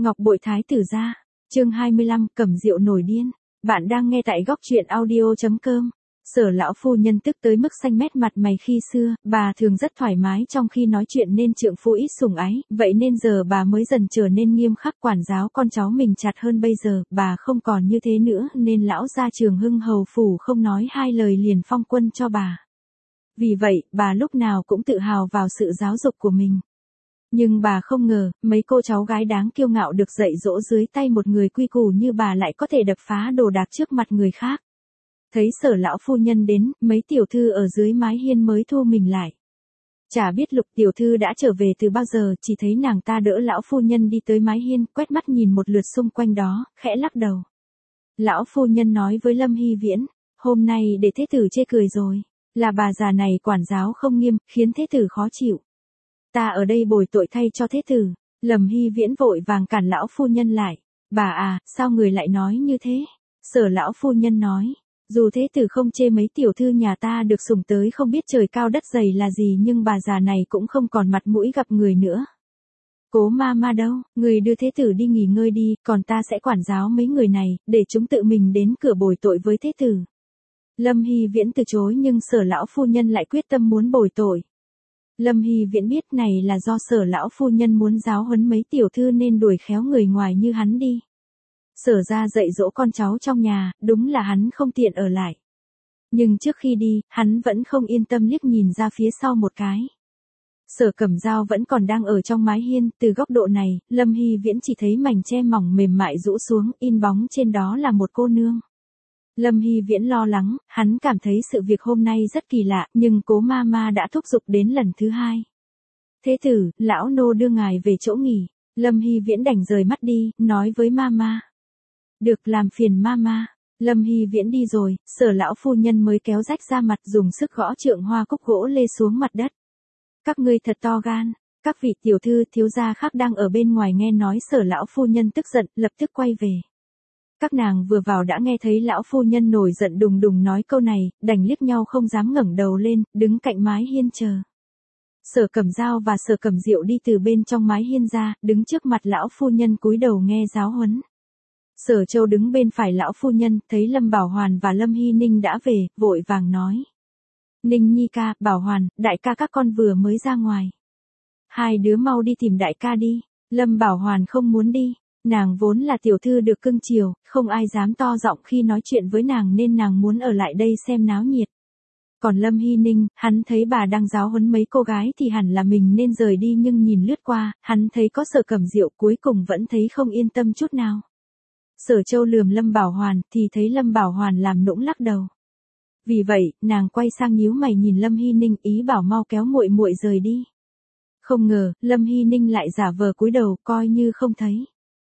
Ngọc Bội Thái tử gia. Chương 25, Cẩm Diệu nổi điên. Bạn đang nghe tại góc truyện audio.com. Sở lão phu nhân tức tới mức xanh mét mặt mày khi xưa, bà thường rất thoải mái trong khi nói chuyện nên trượng phu ít sủng ái, vậy nên giờ bà mới dần trở nên nghiêm khắc quản giáo con cháu mình chặt hơn bây giờ, bà không còn như thế nữa nên lão gia Trường Hưng hầu phủ không nói hai lời liền phong quân cho bà. Vì vậy, bà lúc nào cũng tự hào vào sự giáo dục của mình. Nhưng bà không ngờ, mấy cô cháu gái đáng kiêu ngạo được dạy dỗ dưới tay một người quy củ như bà lại có thể đập phá đồ đạc trước mặt người khác. Thấy Sở lão phu nhân đến, mấy tiểu thư ở dưới mái hiên mới thu mình lại. Chả biết Lục tiểu thư đã trở về từ bao giờ, chỉ thấy nàng ta đỡ lão phu nhân đi tới mái hiên, quét mắt nhìn một lượt xung quanh đó, khẽ lắc đầu. Lão phu nhân nói với Lâm Hy Viễn, hôm nay để thế tử chê cười rồi, là bà già này quản giáo không nghiêm, khiến thế tử khó chịu. Ta ở đây bồi tội thay cho thế tử. Lâm Hy Viễn vội vàng cản lão phu nhân lại. Bà à, sao người lại nói như thế? Sở lão phu nhân nói, dù thế tử không chê mấy tiểu thư nhà ta được sủng tới không biết trời cao đất dày là gì nhưng bà già này cũng không còn mặt mũi gặp người nữa. Cố ma đâu, người đưa thế tử đi nghỉ ngơi đi, còn ta sẽ quản giáo mấy người này, để chúng tự mình đến cửa bồi tội với thế tử. Lâm Hy Viễn từ chối nhưng Sở lão phu nhân lại quyết tâm muốn bồi tội. Lâm Hy Viễn biết này là do Sở lão phu nhân muốn giáo huấn mấy tiểu thư nên đuổi khéo người ngoài như hắn đi. Sở ra dạy dỗ con cháu trong nhà, đúng là hắn không tiện ở lại. Nhưng trước khi đi, hắn vẫn không yên tâm liếc nhìn ra phía sau một cái. Sở Cẩm Dao vẫn còn đang ở trong mái hiên, từ góc độ này, Lâm Hy Viễn chỉ thấy mảnh che mỏng mềm mại rũ xuống, in bóng trên đó là một cô nương. Lâm Hy Viễn lo lắng, hắn cảm thấy sự việc hôm nay rất kỳ lạ, nhưng cố ma đã thúc giục đến lần thứ hai. Thế tử, lão nô đưa ngài về chỗ nghỉ. Lâm Hy Viễn đành rời mắt đi, nói với ma. Được, làm phiền ma. Lâm Hy Viễn đi rồi, Sở lão phu nhân mới kéo rách ra mặt dùng sức gõ trượng hoa cúc gỗ lê xuống mặt đất. Các ngươi thật to gan. Các vị tiểu thư thiếu gia khác đang ở bên ngoài nghe nói Sở lão phu nhân tức giận, lập tức quay về. Các nàng vừa vào đã nghe thấy lão phu nhân nổi giận đùng đùng nói câu này, đành liếc nhau không dám ngẩng đầu lên, đứng cạnh mái hiên chờ. Sở Cẩm Dao và Sở Cẩm Diệu đi từ bên trong mái hiên ra, đứng trước mặt lão phu nhân cúi đầu nghe giáo huấn. Sở Châu đứng bên phải lão phu nhân, thấy Lâm Bảo Hoàn và Lâm Hy Ninh đã về, vội vàng nói. Ninh nhi ca, Bảo Hoàn, đại ca các con vừa mới ra ngoài. Hai đứa mau đi tìm đại ca đi. Lâm Bảo Hoàn không muốn đi. Nàng vốn là tiểu thư được cưng chiều, không ai dám to giọng khi nói chuyện với nàng nên nàng muốn ở lại đây xem náo nhiệt. Còn Lâm Hy Ninh, hắn thấy bà đang giáo huấn mấy cô gái thì hẳn là mình nên rời đi nhưng nhìn lướt qua, hắn thấy có Sở Cẩm Diệu cuối cùng vẫn thấy không yên tâm chút nào. Sở Châu lườm Lâm Bảo Hoàn thì thấy Lâm Bảo Hoàn làm nũng lắc đầu. Vì vậy, nàng quay sang nhíu mày nhìn Lâm Hy Ninh ý bảo mau kéo muội muội rời đi. Không ngờ, Lâm Hy Ninh lại giả vờ cúi đầu coi như không thấy.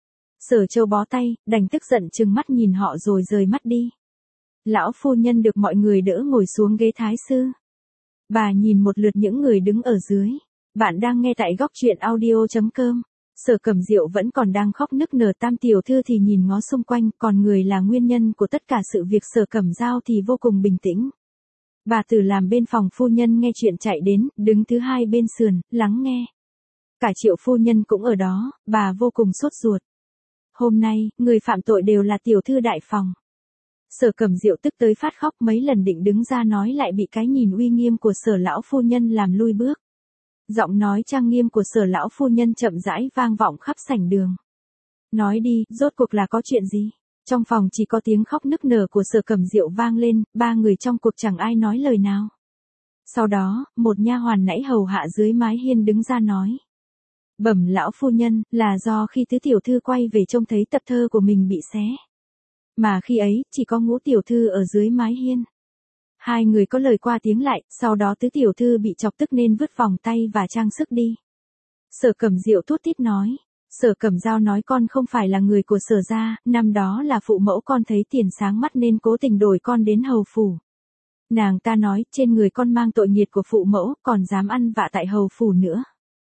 Sở Châu bó tay, đành tức giận trừng mắt nhìn họ rồi rời mắt đi. Lão phu nhân được mọi người đỡ ngồi xuống ghế thái sư. Bà nhìn một lượt những người đứng ở dưới. Bạn đang nghe tại góc truyện audio.com. Sở Cẩm Diệu vẫn còn đang khóc nức nở, tam tiểu thư thì nhìn ngó xung quanh, còn người là nguyên nhân của tất cả sự việc Sở Cẩm Dao thì vô cùng bình tĩnh. Bà Tử làm bên phòng phu nhân nghe chuyện chạy đến, đứng thứ hai bên sườn, lắng nghe. Cả Triệu phu nhân cũng ở đó, bà vô cùng sốt ruột. Hôm nay, người phạm tội đều là tiểu thư đại phòng. Sở Cẩm Diệu tức tới phát khóc, mấy lần định đứng ra nói lại bị cái nhìn uy nghiêm của Sở lão phu nhân làm lui bước. Giọng nói trang nghiêm của Sở lão phu nhân chậm rãi vang vọng khắp sảnh đường. Nói đi, rốt cuộc là có chuyện gì? Trong phòng chỉ có tiếng khóc nức nở của Sở Cẩm Diệu vang lên, ba người trong cuộc chẳng ai nói lời nào. Sau đó, một nha hoàn nãy hầu hạ dưới mái hiên đứng ra nói. Bẩm lão phu nhân, là do khi tứ tiểu thư quay về trông thấy tập thơ của mình bị xé. Mà khi ấy, chỉ có Ngũ tiểu thư ở dưới mái hiên. Hai người có lời qua tiếng lại, sau đó tứ tiểu thư bị chọc tức nên vứt vòng tay và trang sức đi. Sở Cẩm Diệu thút thít nói. Sở Cẩm Dao nói con không phải là người của Sở gia, năm đó là phụ mẫu con thấy tiền sáng mắt nên cố tình đổi con đến hầu phủ. Nàng ta nói, trên người con mang tội nghiệt của phụ mẫu, còn dám ăn vạ tại hầu phủ nữa.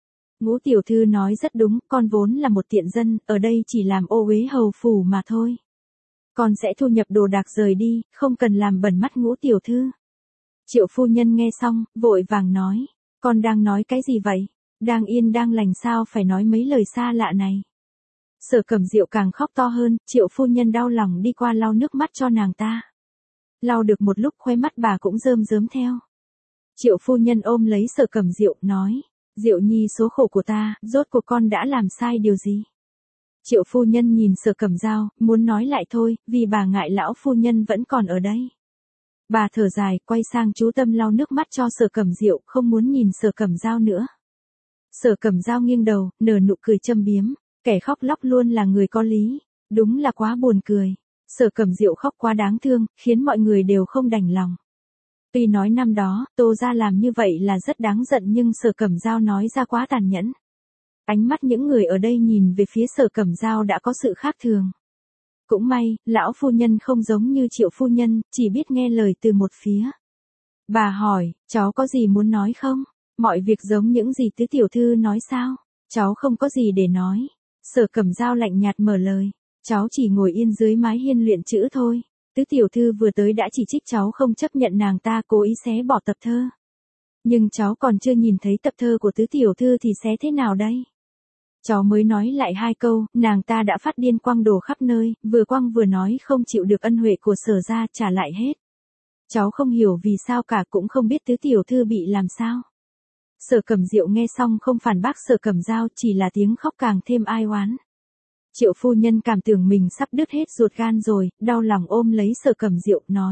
Ngũ tiểu thư nói rất đúng, con vốn là một tiện dân, ở đây chỉ làm ô uế hầu phủ mà thôi. Con sẽ thu nhập đồ đạc rời đi, không cần làm bẩn mắt Ngũ tiểu thư. Triệu phu nhân nghe xong, vội vàng nói, con đang nói cái gì vậy? Đang yên đang lành sao phải nói mấy lời xa lạ này? Sở Cẩm Diệu càng khóc to hơn, Triệu phu nhân đau lòng đi qua lau nước mắt cho nàng ta. Lau được một lúc khóe mắt bà cũng rơm rớm theo. Triệu phu nhân ôm lấy Sở Cẩm Diệu, nói, Diệu Nhi số khổ của ta, rốt cuộc con đã làm sai điều gì? Triệu phu nhân nhìn Sở Cẩm Dao, muốn nói lại thôi, vì bà ngại lão phu nhân vẫn còn ở đây. Bà thở dài, quay sang chú tâm lau nước mắt cho Sở Cẩm Diệu, không muốn nhìn Sở Cẩm Dao nữa. Sở Cẩm Dao nghiêng đầu, nở nụ cười châm biếm, kẻ khóc lóc luôn là người có lý, đúng là quá buồn cười. Sở Cẩm Diệu khóc quá đáng thương, khiến mọi người đều không đành lòng. Tuy nói năm đó, Tô gia làm như vậy là rất đáng giận nhưng Sở Cẩm Dao nói ra quá tàn nhẫn. Ánh mắt những người ở đây nhìn về phía Sở Cẩm Dao đã có sự khác thường. Cũng may, lão phu nhân không giống như Triệu phu nhân, chỉ biết nghe lời từ một phía. Bà hỏi, cháu có gì muốn nói không? Mọi việc giống những gì tứ tiểu thư nói sao? Cháu không có gì để nói. Sở Cẩm Dao lạnh nhạt mở lời. Cháu chỉ ngồi yên dưới mái hiên luyện chữ thôi. Tứ tiểu thư vừa tới đã chỉ trích cháu không chấp nhận nàng ta cố ý xé bỏ tập thơ. Nhưng cháu còn chưa nhìn thấy tập thơ của tứ tiểu thư thì xé thế nào đây? Cháu mới nói lại 2 câu, nàng ta đã phát điên quăng đồ khắp nơi, vừa quăng vừa nói không chịu được ân huệ của Sở gia trả lại hết. Cháu không hiểu vì sao cả cũng không biết tứ tiểu thư bị làm sao. Sở Cẩm Diệu nghe xong không phản bác Sở Cẩm Dao, chỉ là tiếng khóc càng thêm ai oán. Triệu phu nhân cảm tưởng mình sắp đứt hết ruột gan rồi, đau lòng ôm lấy Sở Cẩm Diệu, nói.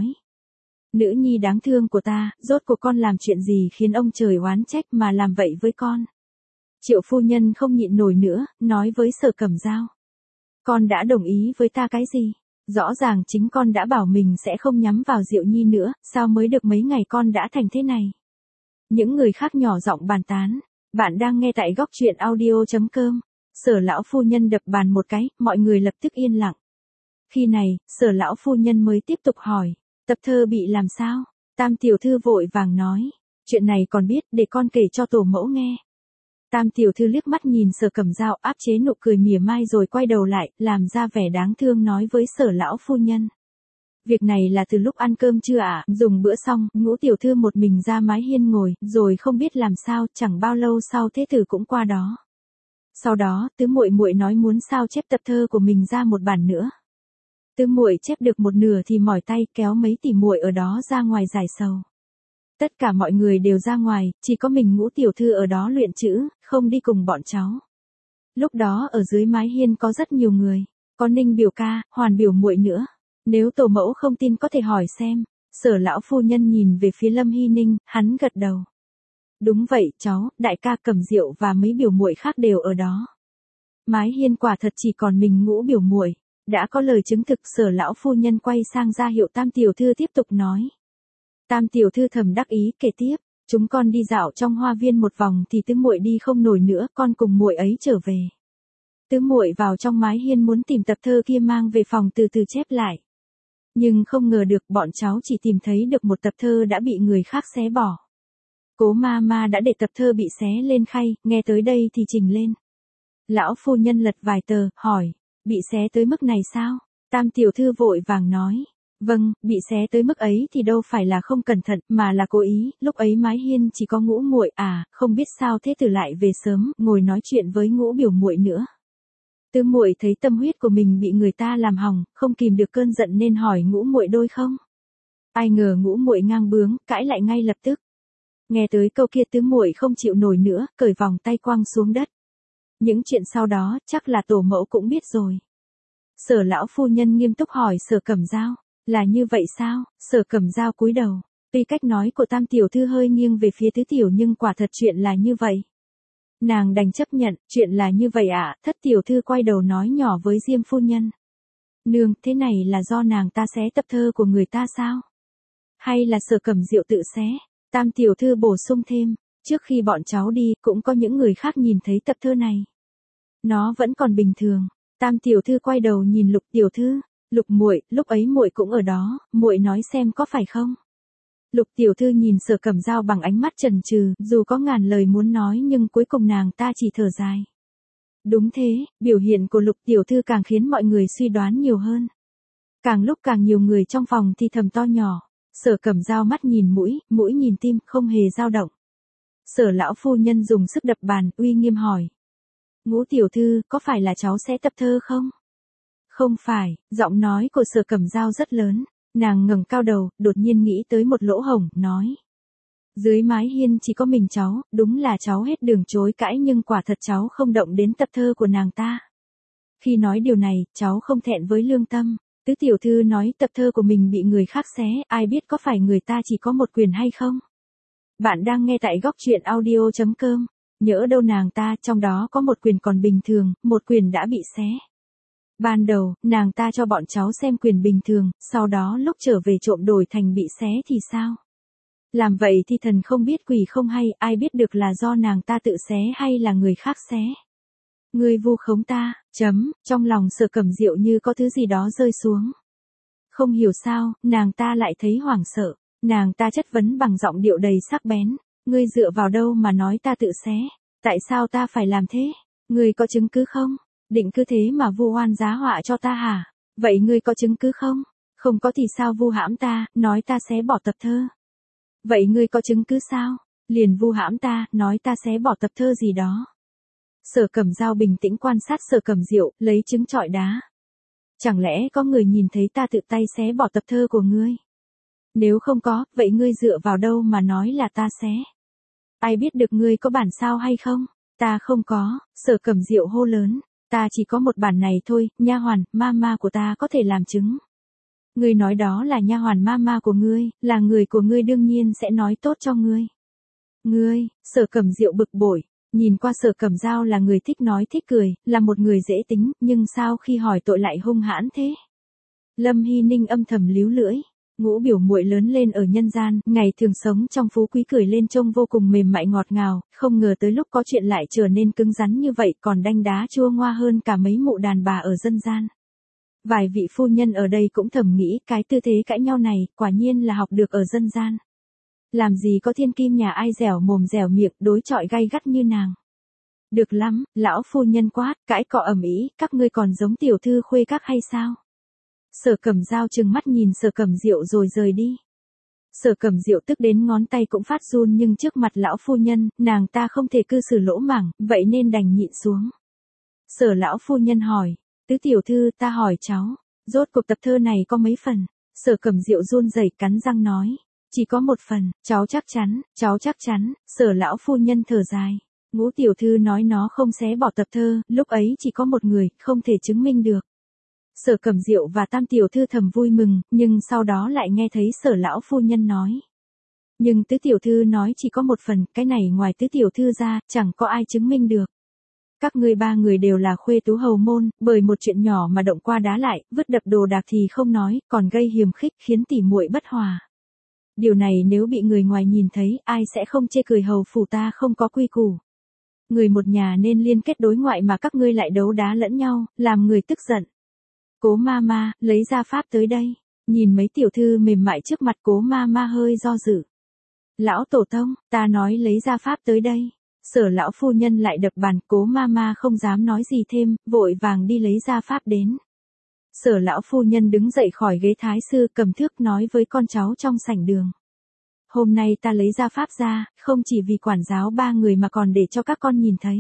Nữ nhi đáng thương của ta, rốt cuộc con làm chuyện gì khiến ông trời oán trách mà làm vậy với con? Triệu phu nhân không nhịn nổi nữa, nói với Sở Cẩm Dao. Con đã đồng ý với ta cái gì? Rõ ràng chính con đã bảo mình sẽ không nhắm vào Diệu Nhi nữa, sao mới được mấy ngày con đã thành thế này? Những người khác nhỏ giọng bàn tán. Bạn đang nghe tại góc truyện audio.com. Sở lão phu nhân đập bàn một cái, mọi người lập tức yên lặng. Khi này, Sở lão phu nhân mới tiếp tục hỏi. Tập thơ bị làm sao? Tam tiểu thư vội vàng nói. Chuyện này còn biết, để con kể cho tổ mẫu nghe. Tam tiểu thư liếc mắt nhìn Sở Cẩm Dao, áp chế nụ cười mỉa mai rồi quay đầu lại, làm ra vẻ đáng thương nói với Sở lão phu nhân. Việc này là từ lúc ăn cơm trưa ạ, dùng bữa xong, Ngũ tiểu thư một mình ra mái hiên ngồi, rồi không biết làm sao, chẳng bao lâu sau thế tử cũng qua đó. Sau đó, tứ muội muội nói muốn sao chép tập thơ của mình ra một bản nữa. Tứ muội chép được một nửa thì mỏi tay kéo mấy tỷ muội ở đó ra ngoài giải sầu. Tất cả mọi người đều ra ngoài, chỉ có mình Ngũ tiểu thư ở đó luyện chữ, không đi cùng bọn cháu. Lúc đó ở dưới mái hiên có rất nhiều người, có Ninh biểu ca, Hoàn biểu muội nữa. Nếu tổ mẫu không tin có thể hỏi xem. Sở lão phu nhân nhìn về phía Lâm Hy Ninh, hắn gật đầu. Đúng vậy cháu, đại ca Cẩm Diệu và mấy biểu muội khác đều ở đó. Mái hiên quả thật chỉ còn mình Ngũ biểu muội. Đã có lời chứng thực. Sở lão phu nhân quay sang ra hiệu Tam tiểu thư tiếp tục nói. Tam tiểu thư thầm đắc ý kể tiếp. Chúng con đi dạo trong hoa viên một vòng thì tứ muội đi không nổi nữa, con cùng muội ấy trở về. Tứ muội vào trong mái hiên muốn tìm tập thơ kia mang về phòng từ từ chép lại. Nhưng không ngờ được bọn cháu chỉ tìm thấy được một tập thơ đã bị người khác xé bỏ. Cố ma ma đã để tập thơ bị xé lên khay, nghe tới đây thì trình lên. Lão phu nhân lật vài tờ, hỏi, bị xé tới mức này sao? Tam tiểu thư vội vàng nói, vâng, bị xé tới mức ấy thì đâu phải là không cẩn thận, mà là cố ý, lúc ấy mái hiên chỉ có Ngũ muội à, không biết sao thế tử lại về sớm, ngồi nói chuyện với Ngũ biểu muội nữa. Tứ muội thấy tâm huyết của mình bị người ta làm hỏng, không kìm được cơn giận nên hỏi Ngũ muội đôi không. Ai ngờ Ngũ muội ngang bướng, cãi lại ngay lập tức. Nghe tới câu kia tứ muội không chịu nổi nữa, cởi vòng tay quăng xuống đất. Những chuyện sau đó, chắc là tổ mẫu cũng biết rồi. Sở lão phu nhân nghiêm túc hỏi Sở Cẩm Dao, là như vậy sao? Sở Cẩm Dao cúi đầu. Tuy cách nói của Tam tiểu thư hơi nghiêng về phía tứ tiểu nhưng quả thật chuyện là như vậy. Nàng đành chấp nhận, chuyện là như vậy ạ. Thất tiểu thư quay đầu nói nhỏ với Diêm phu nhân. Nương, thế này là do nàng ta xé tập thơ của người ta sao? Hay là Sở Cẩm Diệu tự xé? Tam tiểu thư bổ sung thêm, trước khi bọn cháu đi, cũng có những người khác nhìn thấy tập thơ này. Nó vẫn còn bình thường. Tam tiểu thư quay đầu nhìn Lục tiểu thư, Lục muội, lúc ấy muội cũng ở đó, muội nói xem có phải không? Lục tiểu thư nhìn Sở Cẩm Dao bằng ánh mắt chần chừ, dù có ngàn lời muốn nói nhưng cuối cùng nàng ta chỉ thở dài. Đúng thế, biểu hiện của Lục tiểu thư càng khiến mọi người suy đoán nhiều hơn. Càng lúc càng nhiều người trong phòng thì thầm to nhỏ. Sở Cẩm Dao mắt nhìn mũi nhìn tim, không hề dao động. Sở lão phu nhân dùng sức đập bàn, uy nghiêm hỏi. Ngũ tiểu thư, có phải là cháu sẽ tập thơ không? Không phải, giọng nói của Sở Cẩm Dao rất lớn. Nàng ngẩng cao đầu, đột nhiên nghĩ tới một lỗ hổng, nói. Dưới mái hiên chỉ có mình cháu, đúng là cháu hết đường chối cãi nhưng quả thật cháu không động đến tập thơ của nàng ta. Khi nói điều này, cháu không thẹn với lương tâm. Tứ tiểu thư nói tập thơ của mình bị người khác xé, ai biết có phải người ta chỉ có một quyền hay không? Bạn đang nghe tại góc truyện audio.com. Nhỡ đâu nàng ta trong đó có một quyền còn bình thường, một quyền đã bị xé. Ban đầu, nàng ta cho bọn cháu xem quyền bình thường, sau đó lúc trở về trộm đổi thành bị xé thì sao? Làm vậy thì thần không biết quỷ không hay, ai biết được là do nàng ta tự xé hay là người khác xé. Ngươi vu khống ta, trong lòng Sở Cẩm Diệu như có thứ gì đó rơi xuống. Không hiểu sao, nàng ta lại thấy hoảng sợ, nàng ta chất vấn bằng giọng điệu đầy sắc bén, ngươi dựa vào đâu mà nói ta tự xé, tại sao ta phải làm thế, ngươi có chứng cứ không, định cứ thế mà vu oan giá họa cho ta hả, vậy ngươi có chứng cứ không, không có thì sao vu hãm ta, nói ta xé bỏ tập thơ. Vậy ngươi có chứng cứ sao, liền vu hãm ta, nói ta xé bỏ tập thơ gì đó. Sở Cẩm Dao bình tĩnh quan sát Sở Cẩm Diệu, lấy trứng trọi đá. Chẳng lẽ có người nhìn thấy ta tự tay xé bỏ tập thơ của ngươi? Nếu không có, vậy ngươi dựa vào đâu mà nói là ta xé? Ai biết được ngươi có bản sao hay không? Ta không có, Sở Cẩm Diệu hô lớn. Ta chỉ có một bản này thôi, nha hoàn, mama của ta có thể làm chứng. Ngươi nói đó là nha hoàn mama của ngươi, là người của ngươi đương nhiên sẽ nói tốt cho ngươi. Ngươi, Sở Cẩm Diệu bực bội. Nhìn qua Sở Cẩm Dao là người thích nói thích cười, là một người dễ tính, nhưng sao khi hỏi tội lại hung hãn thế? Lâm Hy Ninh âm thầm líu lưỡi, Ngũ biểu muội lớn lên ở nhân gian, ngày thường sống trong phú quý cười lên trông vô cùng mềm mại ngọt ngào, không ngờ tới lúc có chuyện lại trở nên cứng rắn như vậy, còn đanh đá chua ngoa hơn cả mấy mụ đàn bà ở dân gian. Vài vị phu nhân ở đây cũng thầm nghĩ, cái tư thế cãi nhau này, quả nhiên là học được ở dân gian. Làm gì có thiên kim nhà ai dẻo mồm dẻo miệng, đối chọi gay gắt như nàng. Được lắm, lão phu nhân quát, cãi cọ ầm ĩ, các ngươi còn giống tiểu thư khuê các hay sao? Sở Cẩm Dao trừng mắt nhìn Sở Cẩm Diệu rồi rời đi. Sở Cẩm Diệu tức đến ngón tay cũng phát run nhưng trước mặt lão phu nhân, nàng ta không thể cư xử lỗ mảng, vậy nên đành nhịn xuống. Sở lão phu nhân hỏi, tứ tiểu thư ta hỏi cháu, rốt cuộc tập thơ này có mấy phần? Sở Cẩm Diệu run rẩy cắn răng nói. Chỉ có một phần, cháu chắc chắn, Sở lão phu nhân thở dài. Ngũ tiểu thư nói nó không xé bỏ tập thơ, lúc ấy chỉ có một người, không thể chứng minh được. Sở Cẩm Diệu và Tam tiểu thư thầm vui mừng, nhưng sau đó lại nghe thấy Sở lão phu nhân nói. Nhưng tứ tiểu thư nói chỉ có một phần, cái này ngoài tứ tiểu thư ra, chẳng có ai chứng minh được. Các ngươi ba người đều là khuê tú hầu môn, bởi một chuyện nhỏ mà động qua đá lại, vứt đập đồ đạc thì không nói, còn gây hiềm khích khiến tỉ muội bất hòa. Điều này nếu bị người ngoài nhìn thấy, ai sẽ không chê cười hầu phủ ta không có quy củ. Người một nhà nên liên kết đối ngoại mà các ngươi lại đấu đá lẫn nhau, làm người tức giận. Cố mama, lấy ra pháp tới đây. Nhìn mấy tiểu thư mềm mại trước mặt Cố mama hơi do dự. Lão tổ tông, ta nói lấy ra pháp tới đây. Sở lão phu nhân lại đập bàn, Cố mama không dám nói gì thêm, vội vàng đi lấy ra pháp đến. Sở lão phu nhân đứng dậy khỏi ghế thái sư cầm thước nói với con cháu trong sảnh đường. Hôm nay ta lấy ra pháp ra, không chỉ vì quản giáo ba người mà còn để cho các con nhìn thấy.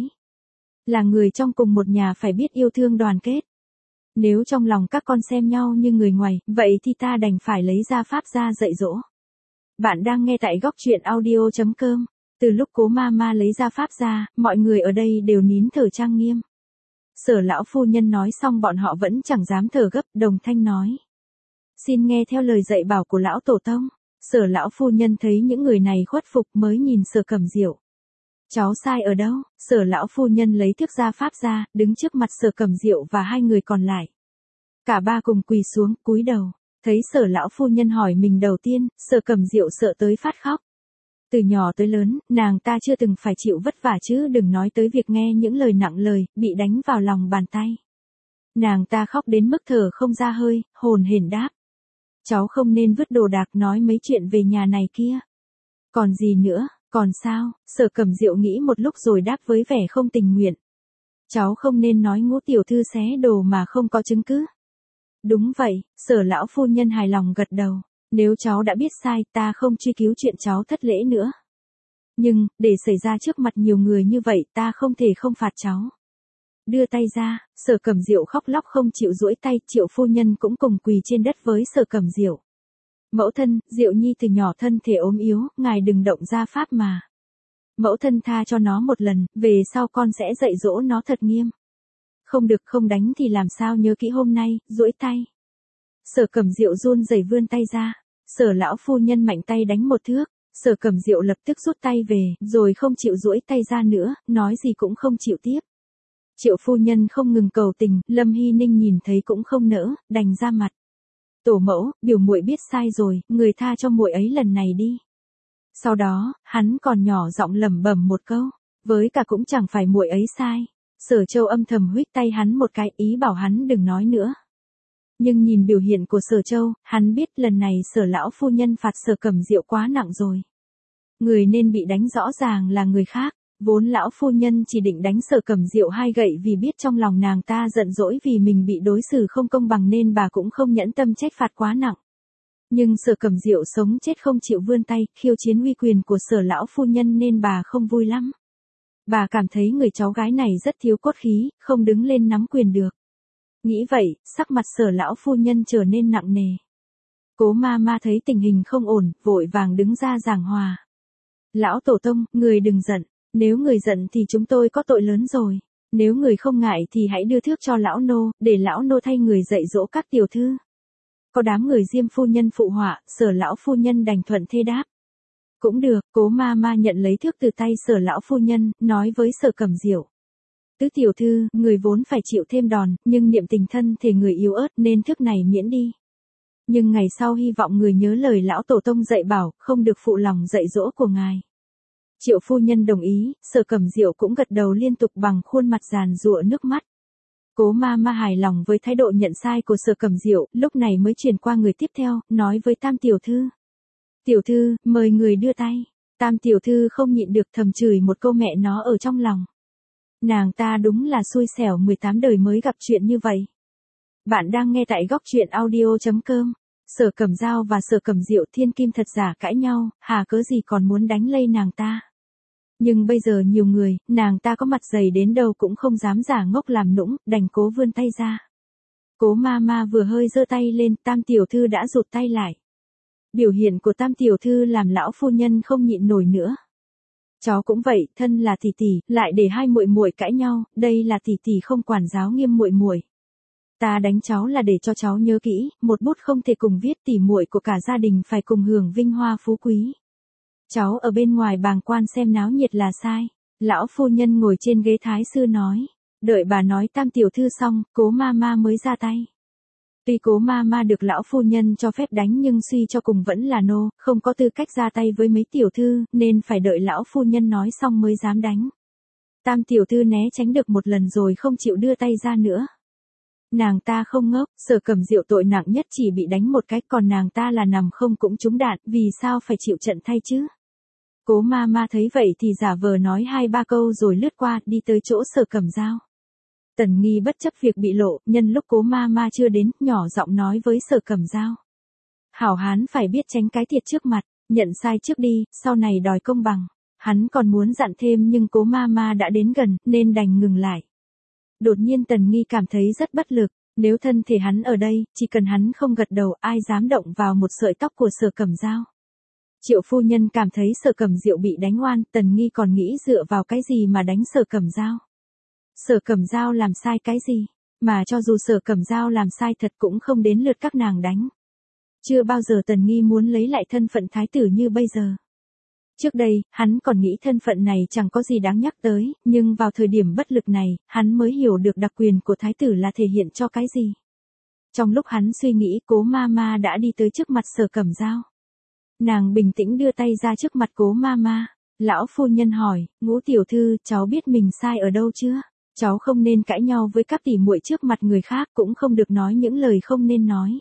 Là người trong cùng một nhà phải biết yêu thương đoàn kết. Nếu trong lòng các con xem nhau như người ngoài, vậy thì ta đành phải lấy ra pháp ra dạy dỗ. Bạn đang nghe tại góc truyện audio.com. Từ lúc Cố mama lấy ra pháp ra, mọi người ở đây đều nín thở trang nghiêm. Sở lão phu nhân nói xong bọn họ vẫn chẳng dám thở gấp, đồng thanh nói. Xin nghe theo lời dạy bảo của lão tổ tông. Sở lão phu nhân thấy những người này khuất phục mới nhìn Sở Cẩm Diệu. Cháu sai ở đâu? Sở lão phu nhân lấy thước gia pháp ra, đứng trước mặt Sở Cẩm Diệu và hai người còn lại. Cả ba cùng quỳ xuống, cúi đầu. Thấy Sở lão phu nhân hỏi mình đầu tiên, Sở Cẩm Diệu sợ tới phát khóc. Từ nhỏ tới lớn, nàng ta chưa từng phải chịu vất vả chứ đừng nói tới việc nghe những lời nặng lời, bị đánh vào lòng bàn tay. Nàng ta khóc đến mức thở không ra hơi, hồn hển đáp. Cháu không nên vứt đồ đạc nói mấy chuyện về nhà này kia. Còn gì nữa, còn sao? Sở Cẩm Diệu nghĩ một lúc rồi đáp với vẻ không tình nguyện. Cháu không nên nói Ngũ tiểu thư xé đồ mà không có chứng cứ. Đúng vậy, Sở lão phu nhân hài lòng gật đầu. Nếu cháu đã biết sai, ta không truy cứu chuyện cháu thất lễ nữa. Nhưng, để xảy ra trước mặt nhiều người như vậy, ta không thể không phạt cháu. Đưa tay ra, Sở Cẩm Diệu khóc lóc không chịu duỗi tay, Triệu phu nhân cũng cùng quỳ trên đất với Sở Cẩm Diệu. Mẫu thân, Diệu Nhi từ nhỏ thân thể ốm yếu, ngài đừng động ra pháp mà. Mẫu thân tha cho nó một lần, về sau con sẽ dạy dỗ nó thật nghiêm. Không được, không đánh thì làm sao nhớ kỹ hôm nay, duỗi tay. Sở Cẩm Diệu run rẩy vươn tay ra, Sở lão phu nhân mạnh tay đánh một thước, Sở Cẩm Diệu lập tức rút tay về, rồi không chịu duỗi tay ra nữa, nói gì cũng không chịu tiếp. Triệu phu nhân không ngừng cầu tình, Lâm Hy Ninh nhìn thấy cũng không nỡ, đành ra mặt. Tổ mẫu, biểu muội biết sai rồi, người tha cho muội ấy lần này đi. Sau đó, hắn còn nhỏ giọng lẩm bẩm một câu, với cả cũng chẳng phải muội ấy sai. Sở Châu âm thầm huých tay hắn một cái, ý bảo hắn đừng nói nữa. Nhưng nhìn biểu hiện của Sở Châu, hắn biết lần này Sở lão phu nhân phạt Sở Cẩm Diệu quá nặng rồi. Người nên bị đánh rõ ràng là người khác, vốn lão phu nhân chỉ định đánh Sở Cẩm Diệu 2 gậy vì biết trong lòng nàng ta giận dỗi vì mình bị đối xử không công bằng nên bà cũng không nhẫn tâm trách phạt quá nặng. Nhưng Sở Cẩm Diệu sống chết không chịu vươn tay, khiêu chiến uy quyền của Sở lão phu nhân nên bà không vui lắm. Bà cảm thấy người cháu gái này rất thiếu cốt khí, không đứng lên nắm quyền được. Nghĩ vậy, sắc mặt Sở lão phu nhân trở nên nặng nề. Cố ma ma thấy tình hình không ổn, vội vàng đứng ra giảng hòa. Lão tổ tông, người đừng giận, nếu người giận thì chúng tôi có tội lớn rồi. Nếu người không ngại thì hãy đưa thước cho lão nô, để lão nô thay người dạy dỗ các tiểu thư. Có đám người Diêm phu nhân phụ họa, Sở lão phu nhân đành thuận thê đáp. Cũng được, Cố ma ma nhận lấy thước từ tay Sở lão phu nhân, nói với Sở Cẩm Diệu. Tứ tiểu thư, người vốn phải chịu thêm đòn, nhưng niệm tình thân thể người yếu ớt nên thước này miễn đi. Nhưng ngày sau hy vọng người nhớ lời lão tổ tông dạy bảo, không được phụ lòng dạy dỗ của ngài. Triệu phu nhân đồng ý, Sở Cẩm Diệu cũng gật đầu liên tục bằng khuôn mặt giàn giụa nước mắt. Cố ma ma hài lòng với thái độ nhận sai của Sở Cẩm Diệu, lúc này mới chuyển qua người tiếp theo, nói với Tam tiểu thư. Tiểu thư, mời người đưa tay. Tam tiểu thư không nhịn được thầm chửi một câu mẹ nó ở trong lòng. Nàng ta đúng là xui xẻo 18 đời mới gặp chuyện như vậy. Bạn đang nghe tại góc truyện audio.com. Sở Cẩm Dao và Sở Cẩm Diệu thiên kim thật giả cãi nhau, hà cớ gì còn muốn đánh lây nàng ta. Nhưng bây giờ nhiều người, nàng ta có mặt dày đến đâu cũng không dám giả ngốc làm nũng, đành cố vươn tay ra. Cố ma ma vừa hơi giơ tay lên, Tam tiểu thư đã rụt tay lại. Biểu hiện của Tam tiểu thư làm lão phu nhân không nhịn nổi nữa. Cháu cũng vậy, thân là tỷ tỷ, lại để hai muội muội cãi nhau, đây là tỷ tỷ không quản giáo nghiêm muội muội. Ta đánh cháu là để cho cháu nhớ kỹ, một bút không thể cùng viết, tỉ muội của cả gia đình phải cùng hưởng vinh hoa phú quý. Cháu ở bên ngoài bàng quan xem náo nhiệt là sai. Lão phu nhân ngồi trên ghế thái sư nói. Đợi bà nói Tam tiểu thư xong, Cố ma ma mới ra tay. Tuy Cố ma ma được lão phu nhân cho phép đánh nhưng suy cho cùng vẫn là nô, không có tư cách ra tay với mấy tiểu thư, nên phải đợi lão phu nhân nói xong mới dám đánh. Tam tiểu thư né tránh được một lần rồi không chịu đưa tay ra nữa. Nàng ta không ngốc, Sở Cẩm Diệu tội nặng nhất chỉ bị đánh một cái, còn nàng ta là nằm không cũng trúng đạn, vì sao phải chịu trận thay chứ? Cố ma ma thấy vậy thì giả vờ nói 2-3 câu rồi lướt qua, đi tới chỗ Sở Cẩm Dao. Tần Nghi bất chấp việc bị lộ, nhân lúc Cố ma ma chưa đến, nhỏ giọng nói với Sở Cẩm Dao. Hảo hán phải biết tránh cái thiệt trước mặt, nhận sai trước đi, sau này đòi công bằng. Hắn còn muốn dặn thêm nhưng Cố ma ma đã đến gần, nên đành ngừng lại. Đột nhiên Tần Nghi cảm thấy rất bất lực, nếu thân thể hắn ở đây, chỉ cần hắn không gật đầu, ai dám động vào một sợi tóc của Sở Cẩm Dao. Triệu phu nhân cảm thấy Sở Cẩm Diệu bị đánh oan, Tần Nghi còn nghĩ dựa vào cái gì mà đánh Sở Cẩm Dao. Sở Cẩm Dao làm sai cái gì, mà cho dù Sở Cẩm Dao làm sai thật cũng không đến lượt các nàng đánh. Chưa bao giờ Tần Nghi muốn lấy lại thân phận thái tử như bây giờ. Trước đây, hắn còn nghĩ thân phận này chẳng có gì đáng nhắc tới, nhưng vào thời điểm bất lực này, hắn mới hiểu được đặc quyền của thái tử là thể hiện cho cái gì. Trong lúc hắn suy nghĩ, Cố ma ma đã đi tới trước mặt Sở Cẩm Dao. Nàng bình tĩnh đưa tay ra trước mặt Cố ma ma. Lão phu nhân hỏi, Ngũ tiểu thư, cháu biết mình sai ở đâu chưa? Cháu không nên cãi nhau với các tỷ muội trước mặt người khác, cũng không được nói những lời không nên nói.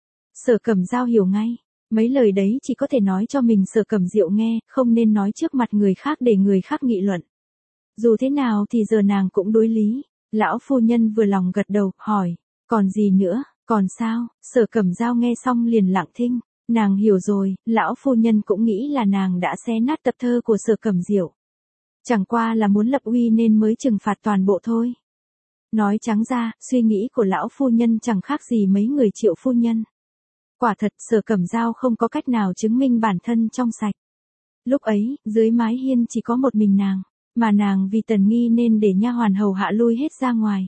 Sở Cẩm Dao hiểu ngay. Mấy lời đấy chỉ có thể nói cho mình Sở Cẩm Diệu nghe, không nên nói trước mặt người khác để người khác nghị luận. Dù thế nào thì giờ nàng cũng đối lý. Lão phu nhân vừa lòng gật đầu, hỏi, còn gì nữa, còn sao? Sở Cẩm Dao nghe xong liền lặng thinh. Nàng hiểu rồi, lão phu nhân cũng nghĩ là nàng đã xé nát tập thơ của Sở Cẩm Diệu. Chẳng qua là muốn lập uy nên mới trừng phạt toàn bộ thôi. Nói trắng ra, suy nghĩ của lão phu nhân chẳng khác gì mấy người Triệu phu nhân. Quả thật Sở Cẩm Dao không có cách nào chứng minh bản thân trong sạch. Lúc ấy, dưới mái hiên chỉ có một mình nàng, mà nàng vì Tần Nghi nên để nha hoàn hầu hạ lui hết ra ngoài.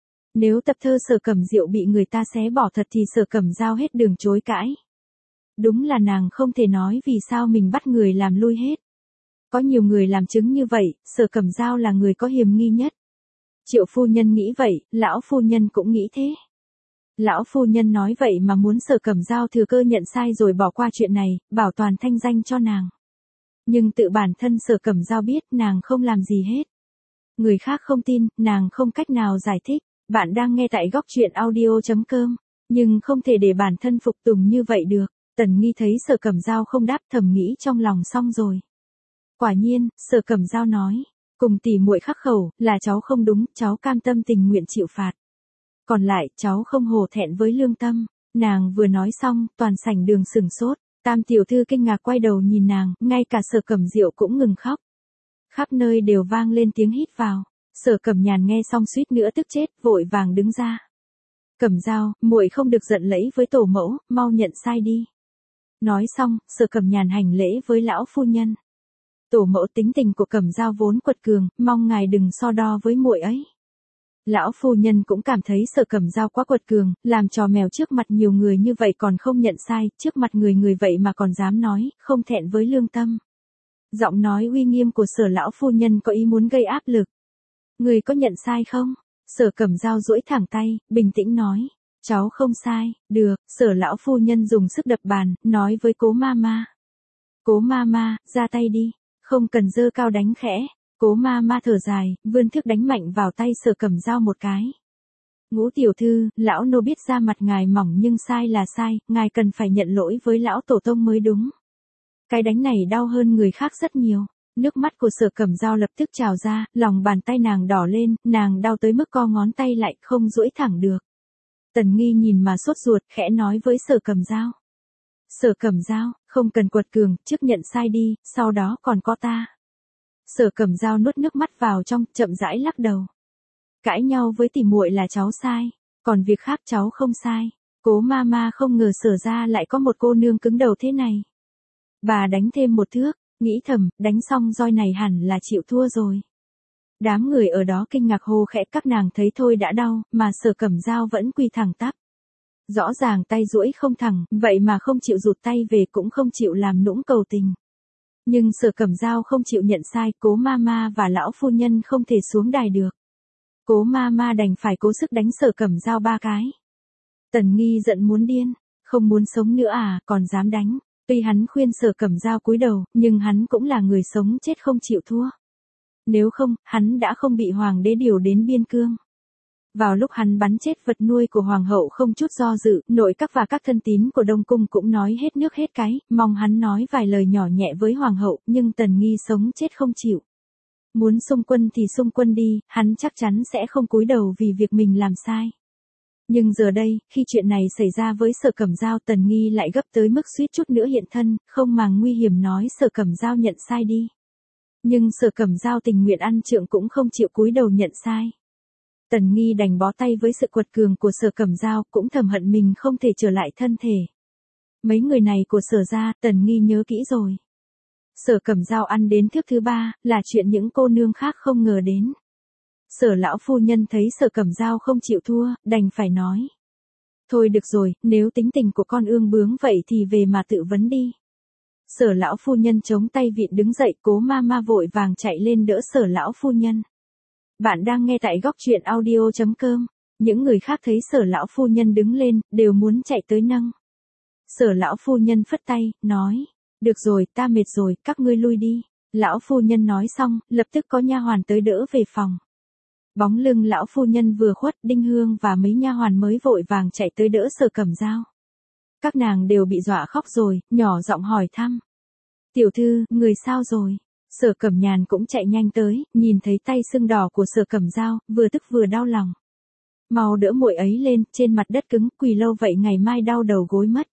Nếu tập thơ Sở Cẩm Diệu bị người ta xé bỏ thật thì Sở Cẩm Dao hết đường chối cãi. Đúng là nàng không thể nói vì sao mình bắt người làm lui hết. Có nhiều người làm chứng như vậy, Sở Cẩm Dao là người có hiềm nghi nhất. Triệu phu nhân nghĩ vậy, lão phu nhân cũng nghĩ thế. Lão phu nhân nói vậy mà muốn Sở Cẩm Dao thừa cơ nhận sai rồi bỏ qua chuyện này, bảo toàn thanh danh cho nàng. Nhưng tự bản thân Sở Cẩm Dao biết nàng không làm gì hết. Người khác không tin, nàng không cách nào giải thích. Bạn đang nghe tại góc truyện audio.com, nhưng không thể để bản thân phục tùng như vậy được. Tần Nghi thấy Sở Cẩm Dao không đáp thầm nghĩ trong lòng xong rồi. Quả nhiên, Sở Cẩm Dao nói, cùng tỷ muội khắc khẩu, là cháu không đúng, cháu cam tâm tình nguyện chịu phạt. Còn lại, cháu không hổ thẹn với lương tâm. Nàng vừa nói xong, toàn sảnh đường sửng sốt. Tam tiểu thư kinh ngạc quay đầu nhìn nàng, ngay cả Sở Cẩm Diệu cũng ngừng khóc. Khắp nơi đều vang lên tiếng hít vào. Sở Cẩm Nhàn nghe xong suýt nữa tức chết, vội vàng đứng ra. Cẩm Dao, muội không được giận lẫy với tổ mẫu, mau nhận sai đi. Nói xong, Sở Cẩm Nhàn hành lễ với lão phu nhân. Tổ mẫu tính tình của Cẩm Dao vốn quật cường, mong ngài đừng so đo với muội ấy. Lão phu nhân cũng cảm thấy Sở Cẩm Dao quá quật cường, làm trò mèo trước mặt nhiều người như vậy còn không nhận sai, trước mặt người vậy mà còn dám nói, không thẹn với lương tâm. Giọng nói uy nghiêm của Sở lão phu nhân có ý muốn gây áp lực. Người có nhận sai không? Sở Cẩm Dao duỗi thẳng tay, bình tĩnh nói. Cháu không sai, được, Sở lão phu nhân dùng sức đập bàn, nói với Cố Mama. Cố Mama, ra tay đi, không cần giơ cao đánh khẽ. Cố Mama thở dài, vươn thước đánh mạnh vào tay Sở Cẩm Dao một cái. Ngũ tiểu thư, lão nô biết da mặt ngài mỏng nhưng sai là sai, ngài cần phải nhận lỗi với lão tổ tông mới đúng. Cái đánh này đau hơn người khác rất nhiều. Nước mắt của Sở Cẩm Dao lập tức trào ra, lòng bàn tay nàng đỏ lên, nàng đau tới mức co ngón tay lại không duỗi thẳng được. Tần Nghi nhìn mà sốt ruột, khẽ nói với Sở Cẩm Dao. Sở Cẩm Dao, không cần quật cường, trước nhận sai đi, sau đó còn có ta. Sở Cẩm Dao nuốt nước mắt vào trong, chậm rãi lắc đầu. Cãi nhau với tỷ muội là cháu sai, còn việc khác cháu không sai. Cố Mama không ngờ Sở gia lại có một cô nương cứng đầu thế này. Bà đánh thêm một thước. Nghĩ thầm, đánh xong roi này hẳn là chịu thua rồi. Đám người ở đó kinh ngạc hô khẽ, các nàng thấy thôi đã đau, mà Sở Cẩm Dao vẫn quỳ thẳng tắp. Rõ ràng tay duỗi không thẳng, vậy mà không chịu rụt tay về cũng không chịu làm nũng cầu tình. Nhưng Sở Cẩm Dao không chịu nhận sai, Cố Mama và lão phu nhân không thể xuống đài được. Cố Mama đành phải cố sức đánh Sở Cẩm Dao 3 cái. Tần Nghi giận muốn điên, không muốn sống nữa à, còn dám đánh. Tuy hắn khuyên Sở Cẩm Dao cúi đầu, nhưng hắn cũng là người sống chết không chịu thua. Nếu không, hắn đã không bị hoàng đế điều đến biên cương. Vào lúc hắn bắn chết vật nuôi của hoàng hậu không chút do dự, nội các và các thân tín của Đông Cung cũng nói hết nước hết cái, mong hắn nói vài lời nhỏ nhẹ với hoàng hậu, nhưng Tần Nghi sống chết không chịu. Muốn xung quân thì xung quân đi, hắn chắc chắn sẽ không cúi đầu vì việc mình làm sai. Nhưng giờ đây, khi chuyện này xảy ra với Sở Cẩm Dao, Tần Nghi lại gấp tới mức suýt chút nữa hiện thân, không màng nguy hiểm nói Sở Cẩm Dao nhận sai đi. Nhưng Sở Cẩm Dao tình nguyện ăn trượng cũng không chịu cúi đầu nhận sai. Tần Nghi đành bó tay với sự quật cường của Sở Cẩm Dao, cũng thầm hận mình không thể trở lại thân thể. Mấy người này của Sở gia, Tần Nghi nhớ kỹ rồi. Sở Cẩm Dao ăn đến thước thứ 3, là chuyện những cô nương khác không ngờ đến. Sở lão phu nhân thấy Sở Cẩm Dao không chịu thua, đành phải nói. Thôi được rồi, nếu tính tình của con ương bướng vậy thì về mà tự vấn đi. Sở lão phu nhân chống tay vịn đứng dậy, Cố Mama vội vàng chạy lên đỡ Sở lão phu nhân. Bạn đang nghe tại góc truyện audio.com. Những người khác thấy Sở lão phu nhân đứng lên, đều muốn chạy tới nâng. Sở lão phu nhân phất tay, nói. Được rồi, ta mệt rồi, các ngươi lui đi. Lão phu nhân nói xong, lập tức có nha hoàn tới đỡ về phòng. Bóng lưng lão phu nhân vừa khuất, Đinh Hương và mấy nha hoàn mới vội vàng chạy tới đỡ Sở Cẩm Dao. Các nàng đều bị dọa khóc rồi, nhỏ giọng hỏi thăm. Tiểu thư, người sao rồi? Sở Cẩm Nhàn cũng chạy nhanh tới, nhìn thấy tay sưng đỏ của Sở Cẩm Dao, vừa tức vừa đau lòng. Mau đỡ muội ấy lên, trên mặt đất cứng, quỳ lâu vậy ngày mai đau đầu gối mất.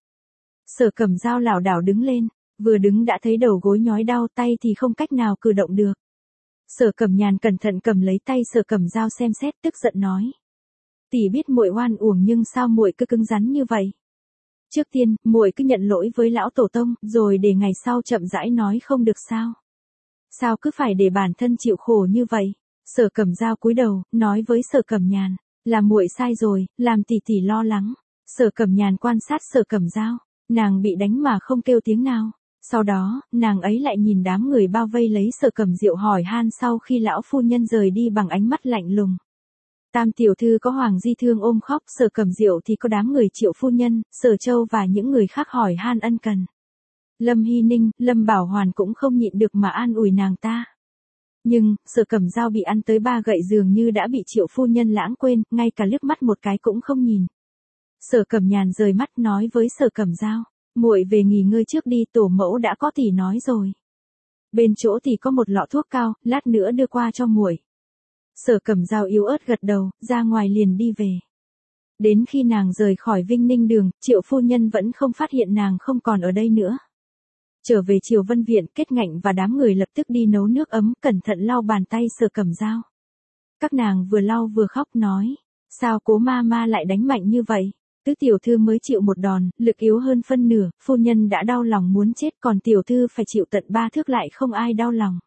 Sở Cẩm Dao lảo đảo đứng lên, vừa đứng đã thấy đầu gối nhói đau, tay thì không cách nào cử động được. Sở Cẩm Nhàn cẩn thận cầm lấy tay Sở Cẩm Dao xem xét, tức giận nói. Tỷ biết muội oan uổng nhưng sao muội cứ cứng rắn như vậy? Trước tiên, muội cứ nhận lỗi với lão tổ tông, rồi để ngày sau chậm rãi nói không được sao? Sao cứ phải để bản thân chịu khổ như vậy? Sở Cẩm Dao cúi đầu, nói với Sở Cẩm Nhàn, là muội sai rồi, làm tỷ tỷ lo lắng. Sở Cẩm Nhàn quan sát Sở Cẩm Dao, nàng bị đánh mà không kêu tiếng nào. Sau đó, nàng ấy lại nhìn đám người bao vây lấy Sở Cẩm Diệu hỏi han sau khi lão phu nhân rời đi bằng ánh mắt lạnh lùng. Tam tiểu thư có Hoàng Di Thương ôm khóc, Sở Cẩm Diệu thì có đám người Triệu phu nhân, Sở Châu và những người khác hỏi han ân cần. Lâm Hy Ninh, Lâm Bảo Hoàn cũng không nhịn được mà an ủi nàng ta. Nhưng, Sở Cẩm Dao bị ăn tới 3 gậy dường như đã bị Triệu phu nhân lãng quên, ngay cả liếc mắt một cái cũng không nhìn. Sở Cẩm Nhàn rời mắt nói với Sở Cẩm Dao, muội về nghỉ ngơi trước đi, tổ mẫu đã có tỷ nói rồi. Bên chỗ thì có một lọ thuốc cao, lát nữa đưa qua cho muội. Sở Cẩm Dao yếu ớt gật đầu, ra ngoài liền đi về. Đến khi nàng rời khỏi Vinh Ninh Đường, Triệu phu nhân vẫn không phát hiện nàng không còn ở đây nữa. Trở về Triều Vân Viện, Kết Ngạnh và đám người lập tức đi nấu nước ấm, cẩn thận lau bàn tay Sở Cẩm Dao. Các nàng vừa lau vừa khóc nói, sao cố ma ma lại đánh mạnh như vậy? Tứ tiểu thư mới chịu một đòn, lực yếu hơn phân nửa, phu nhân đã đau lòng muốn chết, còn tiểu thư phải chịu tận 3 thước lại không ai đau lòng.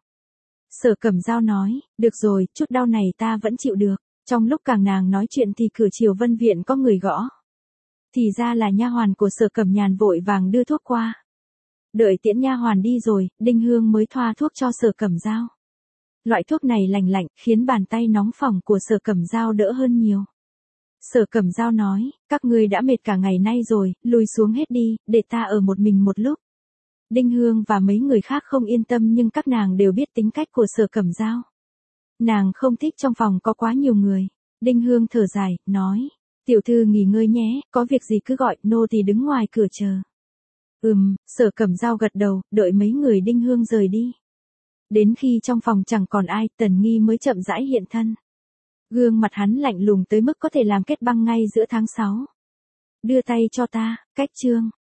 Sở Cẩm Dao nói, được rồi, chút đau này ta vẫn chịu được. Trong lúc càng nàng nói chuyện thì cửa Triều Vân Viện có người gõ. Thì ra là nha hoàn của Sở Cẩm Nhàn vội vàng đưa thuốc qua. Đợi tiễn nha hoàn đi rồi, Đinh Hương mới thoa thuốc cho Sở Cẩm Dao. Loại thuốc này lành lạnh, khiến bàn tay nóng phỏng của Sở Cẩm Dao đỡ hơn nhiều. Sở Cẩm Dao nói, các ngươi đã mệt cả ngày nay rồi, lùi xuống hết đi, để ta ở một mình một lúc. Đinh Hương và mấy người khác không yên tâm nhưng các nàng đều biết tính cách của Sở Cẩm Dao. Nàng không thích trong phòng có quá nhiều người. Đinh Hương thở dài, nói, tiểu thư nghỉ ngơi nhé, có việc gì cứ gọi, nô tỳ đứng ngoài cửa chờ. Sở Cẩm Dao gật đầu, đợi mấy người Đinh Hương rời đi. Đến khi trong phòng chẳng còn ai, Tần Nghi mới chậm rãi hiện thân. Gương mặt hắn lạnh lùng tới mức có thể làm kết băng ngay giữa tháng 6. Đưa tay cho ta, cách chương.